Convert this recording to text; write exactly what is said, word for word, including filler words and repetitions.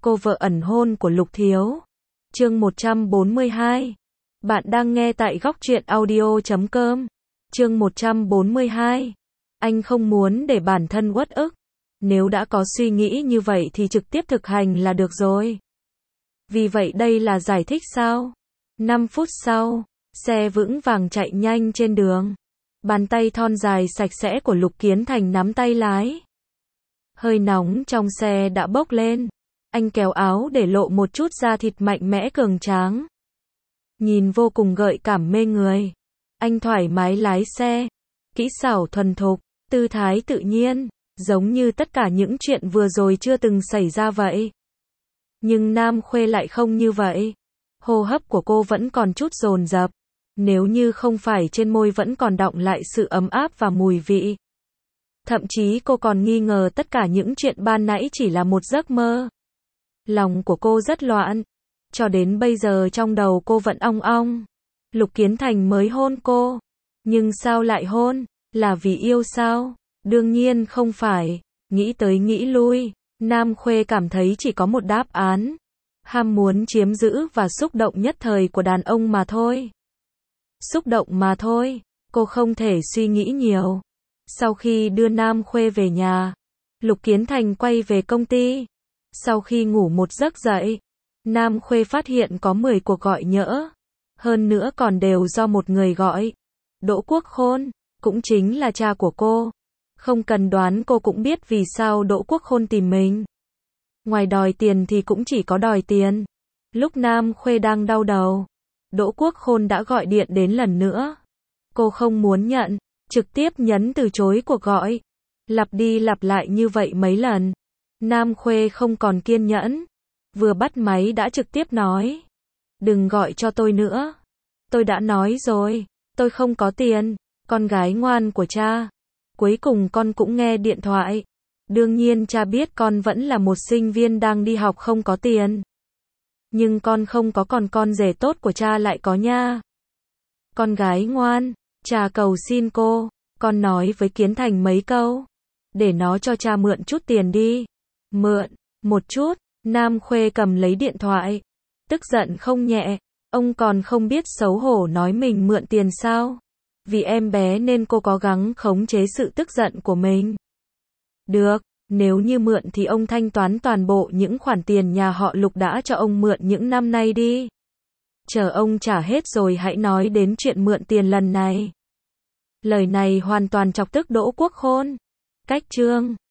cô vợ ẩn hôn của Lục Thiếu. Chương một trăm bốn mươi hai. Bạn đang nghe tại góc truyện audio chấm com. Chương một trăm bốn mươi hai. Anh không muốn để bản thân uất ức. Nếu đã có suy nghĩ như vậy thì trực tiếp thực hành là được rồi. Vì vậy đây là giải thích sao? năm phút sau, xe vững vàng chạy nhanh trên đường. Bàn tay thon dài sạch sẽ của Lục Kiến Thành nắm tay lái. Hơi nóng trong xe đã bốc lên. Anh kéo áo để lộ một chút da thịt mạnh mẽ cường tráng. Nhìn vô cùng gợi cảm mê người. Anh thoải mái lái xe. Kỹ xảo thuần thục, tư thái tự nhiên, giống như tất cả những chuyện vừa rồi chưa từng xảy ra vậy. Nhưng Nam Khuê lại không như vậy. Hô hấp của cô vẫn còn chút dồn dập. Nếu như không phải trên môi vẫn còn đọng lại sự ấm áp và mùi vị. Thậm chí cô còn nghi ngờ tất cả những chuyện ban nãy chỉ là một giấc mơ. Lòng của cô rất loạn. Cho đến bây giờ trong đầu cô vẫn ong ong. Lục Kiến Thành mới hôn cô. Nhưng sao lại hôn? Là vì yêu sao? Đương nhiên không phải. Nghĩ tới nghĩ lui, Nam Khuê cảm thấy chỉ có một đáp án. Ham muốn chiếm giữ và xúc động nhất thời của đàn ông mà thôi. Xúc động mà thôi. Cô không thể suy nghĩ nhiều. Sau khi đưa Nam Khuê về nhà, Lục Kiến Thành quay về công ty. Sau khi ngủ một giấc dậy, Nam Khuê phát hiện có mười cuộc gọi nhỡ. Hơn nữa còn đều do một người gọi. Đỗ Quốc Khôn, cũng chính là cha của cô. Không cần đoán cô cũng biết vì sao Đỗ Quốc Khôn tìm mình. Ngoài đòi tiền thì cũng chỉ có đòi tiền. Lúc Nam Khuê đang đau đầu, Đỗ Quốc Khôn đã gọi điện đến lần nữa. Cô không muốn nhận, trực tiếp nhấn từ chối cuộc gọi. Lặp đi lặp lại như vậy mấy lần. Nam Khuê không còn kiên nhẫn. Vừa bắt máy đã trực tiếp nói. Đừng gọi cho tôi nữa. Tôi đã nói rồi, tôi không có tiền. Con gái ngoan của cha. Cuối cùng con cũng nghe điện thoại. Đương nhiên cha biết con vẫn là một sinh viên đang đi học không có tiền. Nhưng con không có, còn con rể tốt của cha lại có nha. Con gái ngoan, cha cầu xin cô. Con nói với Kiến Thành mấy câu. Để nó cho cha mượn chút tiền đi. Mượn, một chút. Nam Khuê cầm lấy điện thoại. Tức giận không nhẹ. Ông còn không biết xấu hổ nói mình mượn tiền sao? Vì em bé nên cô cố gắng khống chế sự tức giận của mình. Được, nếu như mượn thì ông thanh toán toàn bộ những khoản tiền nhà họ Lục đã cho ông mượn những năm nay đi. Chờ ông trả hết rồi hãy nói đến chuyện mượn tiền lần này. Lời này hoàn toàn chọc tức Đỗ Quốc Khôn. Cách chương